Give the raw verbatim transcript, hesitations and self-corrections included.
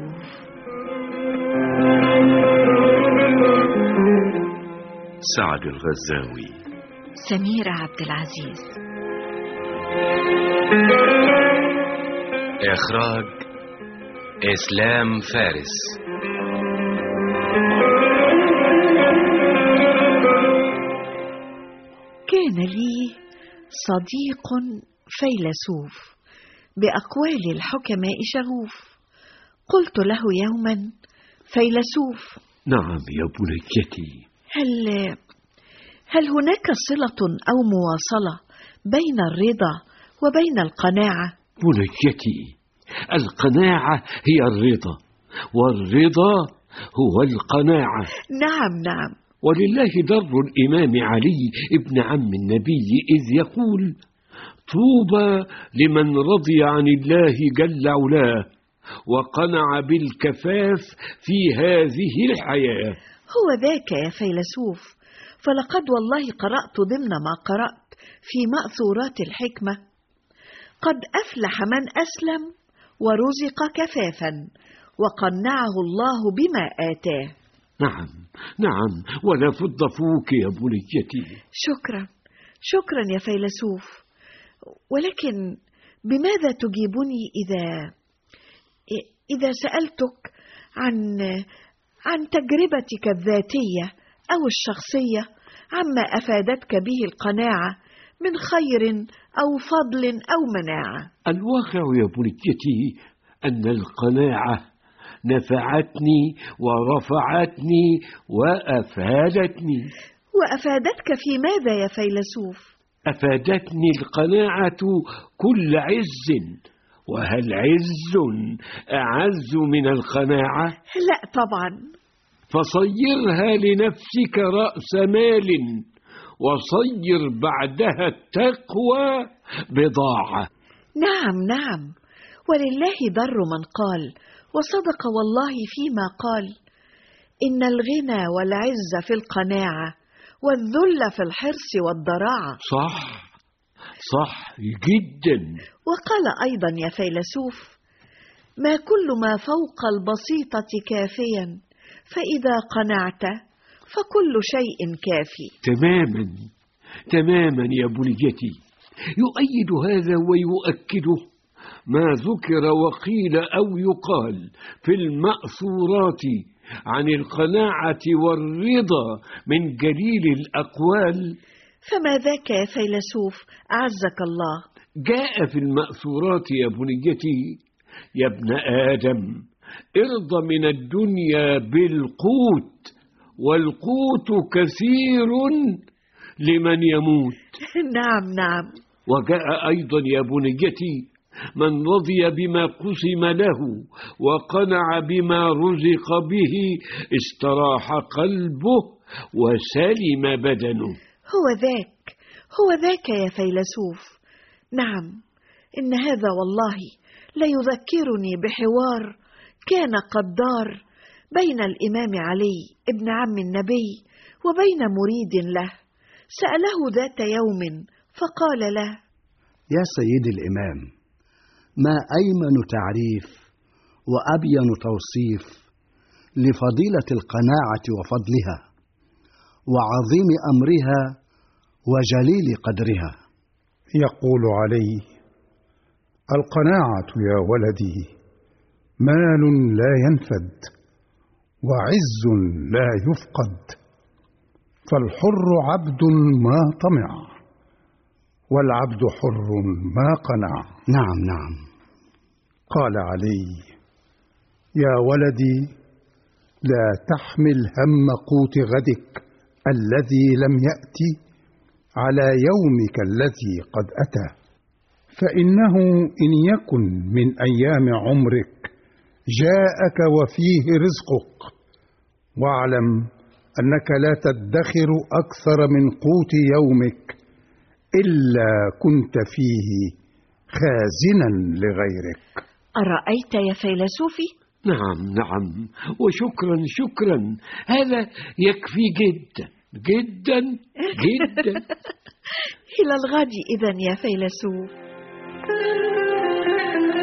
فيلسوف. سعد الغزاوي. سميرة عبد العزيز. إخراج إسلام فارس. كان لي صديق فيلسوف بأقوال الحكماء شغوف. قلت له يوما: فيلسوف. نعم يا بنيتي. هل هل هناك صلة أو مواصلة بين الرضا وبين القناعة؟ بنيتي، القناعة هي الرضا، والرضا هو القناعة. نعم نعم. ولله در الإمام علي ابن عم النبي إذ يقول: طوبى لمن رضي عن الله جل علاه وقنع بالكفاف في هذه الحياة. هو ذاك يا فيلسوف، فلقد والله قرأت ضمن ما قرأت في مأثورات الحكمة: قد أفلح من أسلم ورزق كفافا وقنعه الله بما آتاه. نعم نعم، ولا فض فوك يا بنيتي. شكرا شكرا يا فيلسوف. ولكن بماذا تجيبني إذا إذا سألتك عن عن تجربتك الذاتية أو الشخصية، عما أفادتك به القناعة من خير أو فضل أو مناعة؟ الواقع يا بنيتي أن القناعة نفعتني ورفعتني وأفادتني. وأفادتك في ماذا يا فيلسوف؟ أفادتني القناعة كل عز، وهل عز أعز من القناعة؟ لا طبعا. فصيرها لنفسك رأس مال، وصير بعدها التقوى بضاعة. نعم نعم، ولله در من قال، وصدق والله فيما قال: إن الغنى والعز في القناعة، والذل في الحرص والضراعة. صح صح جدا. وقال أيضا يا فيلسوف: ما كل ما فوق البسيطة كافيا، فإذا قنعت فكل شيء كافي. تماما تماما يا بنيتي. يؤيد هذا ويؤكده ما ذكر وقيل أو يقال في المأثورات عن القناعة والرضا من جليل الأقوال. فما ذاك يا فيلسوف أعزك الله؟ جاء في المأثورات يا بنيتي: يا ابن آدم، ارض من الدنيا بالقوت، والقوت كثير لمن يموت. نعم نعم. وجاء أيضا يا بنيتي: من رضي بما قسم له وقنع بما رزق به استراح قلبه وسلم بدنه. هو ذاك هو ذاك يا فيلسوف. نعم، إن هذا والله ليذكرني بحوار كان قد دار بين الإمام علي ابن عم النبي وبين مريد له. سأله ذات يوم فقال له: يا سيدي الإمام، ما أيمن تعريف وأبين توصيف لفضيلة القناعة وفضلها وعظيم أمرها وجليل قدرها؟ يقول علي: القناعة يا ولدي مال لا ينفد، وعز لا يفقد، فالحر عبد ما طمع، والعبد حر ما قنع. نعم نعم. قال علي: يا ولدي، لا تحمل هم قوت غدك الذي لم يأتي على يومك الذي قد أتى، فإنه إن يكن من أيام عمرك جاءك وفيه رزقك، واعلم أنك لا تدخر أكثر من قوت يومك إلا كنت فيه خازنا لغيرك. أرأيت يا فيلسوفي؟ نعم نعم، وشكرا شكرا، هذا يكفي جدا جدا جدا. إلى الغد إذن يا فيلسوف.